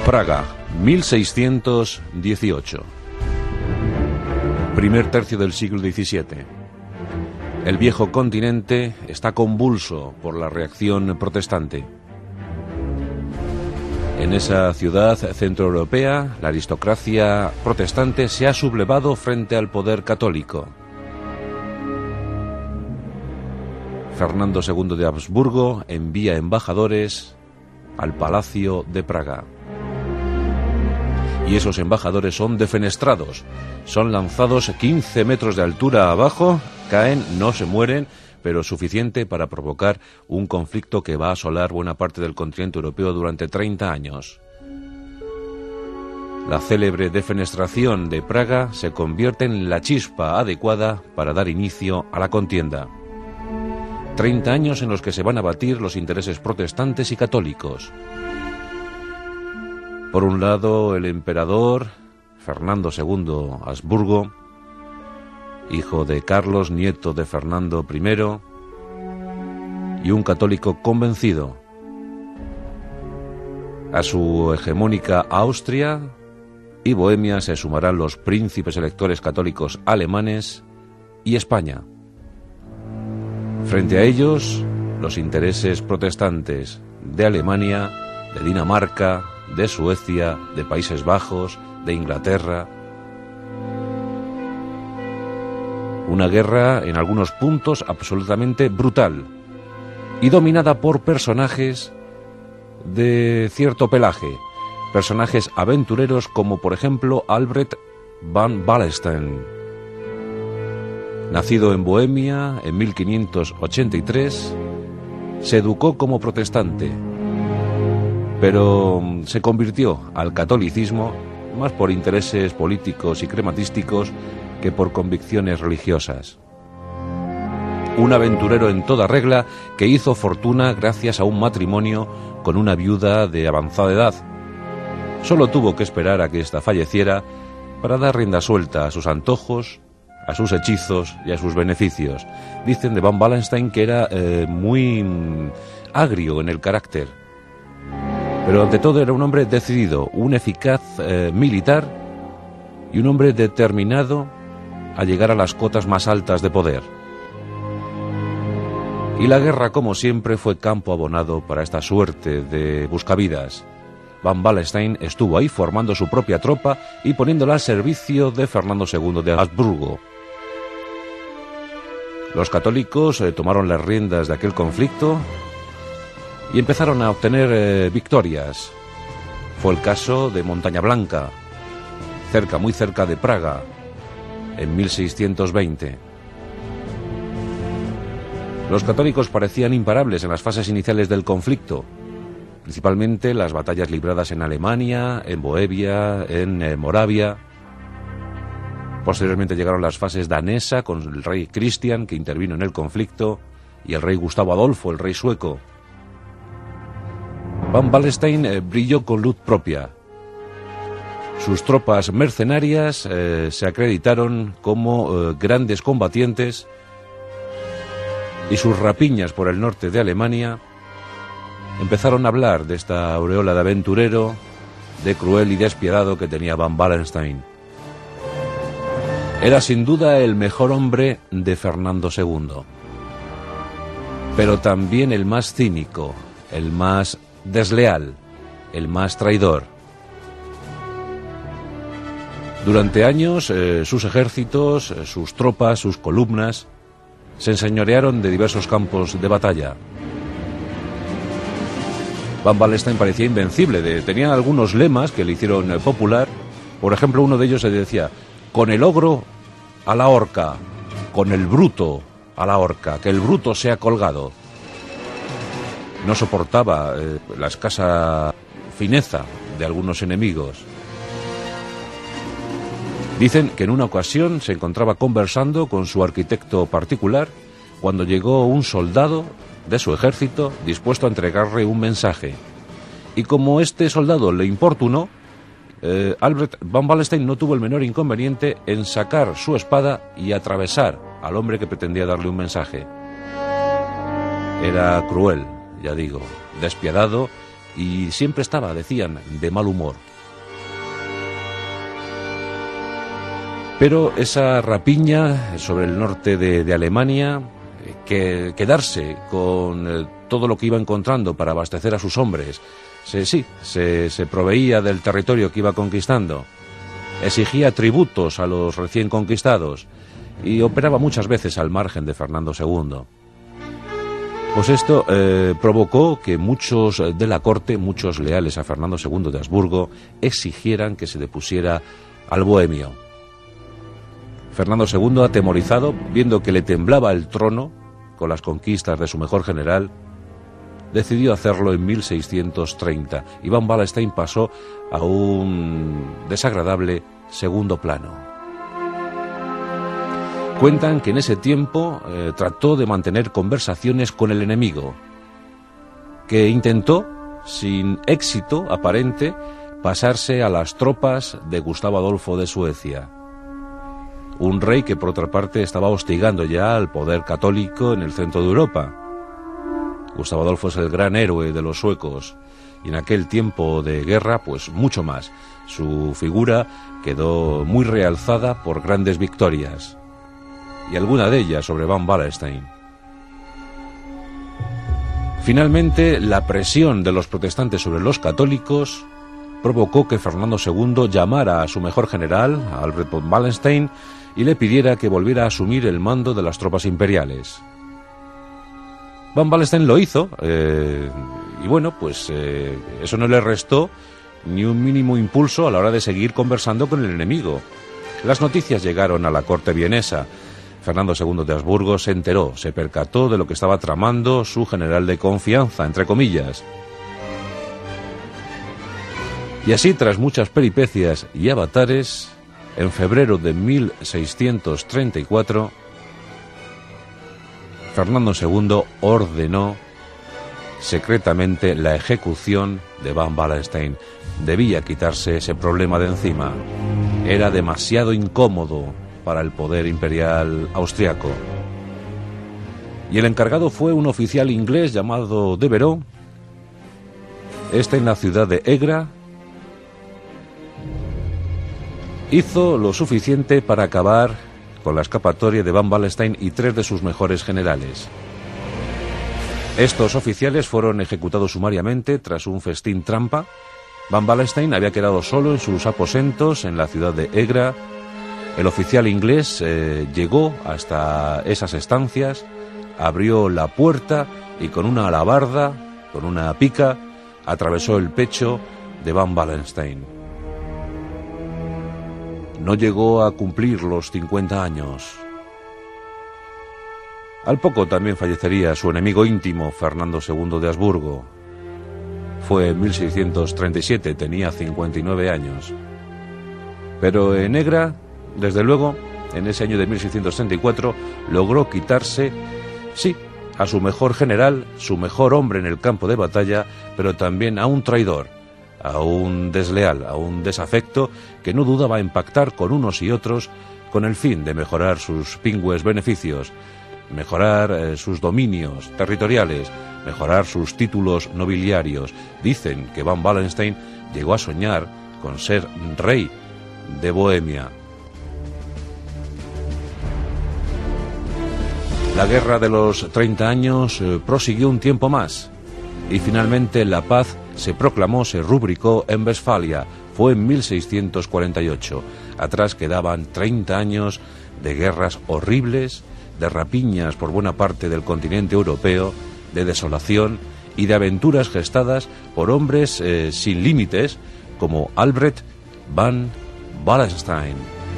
Praga, 1618. Primer tercio del siglo XVII. El viejo continente está convulso por la reacción protestante. En esa ciudad centroeuropea, la aristocracia protestante se ha sublevado frente al poder católico. Fernando II de Habsburgo envía embajadores al Palacio de Praga. Y esos embajadores son defenestrados, son lanzados 15 metros de altura abajo, caen, no se mueren, pero suficiente para provocar un conflicto que va a asolar buena parte del continente europeo durante 30 años. La célebre defenestración de Praga se convierte en la chispa adecuada para dar inicio a la contienda. 30 años en los que se van a batir los intereses protestantes y católicos. Por un lado, el emperador Fernando II Habsburgo, hijo de Carlos, nieto de Fernando I, y un católico convencido. A su hegemónica Austria y Bohemia se sumarán los príncipes electores católicos alemanes y España. Frente a ellos, los intereses protestantes de Alemania, de Dinamarca, de Suecia, de Países Bajos, de Inglaterra. Una guerra, en algunos puntos, absolutamente brutal y dominada por personajes de cierto pelaje, personajes aventureros como, por ejemplo, Albrecht von Wallenstein. Nacido en Bohemia en 1583, se educó como protestante, pero se convirtió al catolicismo más por intereses políticos y crematísticos que por convicciones religiosas. Un aventurero en toda regla que hizo fortuna gracias a un matrimonio con una viuda de avanzada edad. Solo tuvo que esperar a que ésta falleciera para dar rienda suelta a sus antojos, a sus hechizos y a sus beneficios. Dicen de von Wallenstein que era muy agrio en el carácter, pero ante todo era un hombre decidido, un eficaz militar y un hombre determinado a llegar a las cotas más altas de poder. Y la guerra, como siempre, fue campo abonado para esta suerte de buscavidas. Von Wallenstein estuvo ahí formando su propia tropa y poniéndola al servicio de Fernando II de Habsburgo. Los católicos tomaron las riendas de aquel conflicto y empezaron a obtener victorias. Fue el caso de Montaña Blanca, muy cerca de Praga, en 1620. Los católicos parecían imparables en las fases iniciales del conflicto, principalmente las batallas libradas en Alemania, en Bohemia, en Moravia. Posteriormente llegaron las fases danesa con el rey Cristian, que intervino en el conflicto, y el rey Gustavo Adolfo, el rey sueco. Von Wallenstein brilló con luz propia. Sus tropas mercenarias se acreditaron como grandes combatientes y sus rapiñas por el norte de Alemania empezaron a hablar de esta aureola de aventurero, de cruel y despiadado que tenía von Wallenstein. Era sin duda el mejor hombre de Fernando II, pero también el más cínico, el más desleal, el más traidor. Durante años sus ejércitos, sus tropas, sus columnas se enseñorearon de diversos campos de batalla. Von Wallenstein parecía invencible, tenía algunos lemas que le hicieron popular. Por ejemplo, uno de ellos se decía: con el ogro a la horca, con el bruto a la horca, que el bruto sea colgado. No soportaba la escasa fineza de algunos enemigos. Dicen que en una ocasión se encontraba conversando con su arquitecto particular cuando llegó un soldado de su ejército dispuesto a entregarle un mensaje. Y como este soldado le importunó, Albrecht von Wallenstein no tuvo el menor inconveniente en sacar su espada y atravesar al hombre que pretendía darle un mensaje. Era cruel, ya digo, despiadado y siempre estaba, decían, de mal humor. Pero esa rapiña sobre el norte de Alemania, que quedarse con todo lo que iba encontrando para abastecer a sus hombres, se proveía del territorio que iba conquistando, exigía tributos a los recién conquistados y operaba muchas veces al margen de Fernando II. Pues esto provocó que muchos de la corte, muchos leales a Fernando II de Habsburgo, exigieran que se depusiera al bohemio. Fernando II, atemorizado, viendo que le temblaba el trono con las conquistas de su mejor general, decidió hacerlo en 1630 y Van Wallenstein pasó a un desagradable segundo plano. Cuentan que en ese tiempo trató de mantener conversaciones con el enemigo, que intentó, sin éxito aparente, pasarse a las tropas de Gustavo Adolfo de Suecia, un rey que por otra parte estaba hostigando ya al poder católico en el centro de Europa. Gustavo Adolfo es el gran héroe de los suecos y en aquel tiempo de guerra pues mucho más. Su figura quedó muy realzada por grandes victorias y alguna de ellas sobre Van Wallenstein. Finalmente, la presión de los protestantes sobre los católicos provocó que Fernando II llamara a su mejor general, a Albrecht von Wallenstein, y le pidiera que volviera a asumir el mando de las tropas imperiales. Van Wallenstein lo hizo, y bueno, pues eso no le restó ni un mínimo impulso a la hora de seguir conversando con el enemigo. Las noticias llegaron a la corte vienesa. Fernando II de Habsburgo se enteró, se percató de lo que estaba tramando su general de confianza, entre comillas. Y así, tras muchas peripecias y avatares, en febrero de 1634, Fernando II ordenó secretamente la ejecución de Van Wallenstein. Debía quitarse ese problema de encima. Era demasiado incómodo para el poder imperial austriaco. Y el encargado fue un oficial inglés llamado Devereux, en la ciudad de Egra. Hizo lo suficiente para acabar con la escapatoria de Van Wallenstein y 3 de sus mejores generales. Estos oficiales fueron ejecutados sumariamente tras un festín trampa. Van Wallenstein había quedado solo en sus aposentos en la ciudad de Egra. El oficial inglés llegó hasta esas estancias, abrió la puerta y con una alabarda, con una pica, atravesó el pecho de Van Wallenstein. No llegó a cumplir los 50 años. Al poco también fallecería su enemigo íntimo, Fernando II de Habsburgo. Fue en 1637, tenía 59 años. Pero en Egra, desde luego, en ese año de 1634, logró quitarse, sí, a su mejor general, su mejor hombre en el campo de batalla, pero también a un traidor, a un desleal, a un desafecto que no dudaba en pactar con unos y otros con el fin de mejorar sus pingües beneficios, mejorar sus dominios territoriales, mejorar sus títulos nobiliarios. Dicen que Van Wallenstein llegó a soñar con ser rey de Bohemia. La guerra de los 30 años prosiguió un tiempo más y finalmente la paz se proclamó, se rubricó en Westfalia. Fue en 1648. Atrás quedaban 30 años de guerras horribles, de rapiñas por buena parte del continente europeo, de desolación y de aventuras gestadas por hombres sin límites como Albrecht von Wallenstein.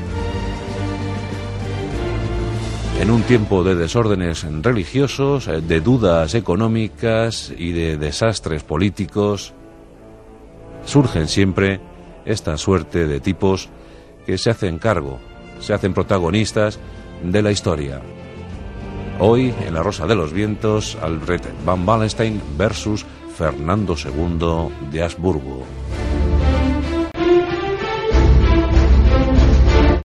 En un tiempo de desórdenes religiosos, de dudas económicas y de desastres políticos, surgen siempre esta suerte de tipos que se hacen cargo, se hacen protagonistas de la historia. Hoy, en La Rosa de los Vientos, Albrecht von Wallenstein versus Fernando II de Habsburgo.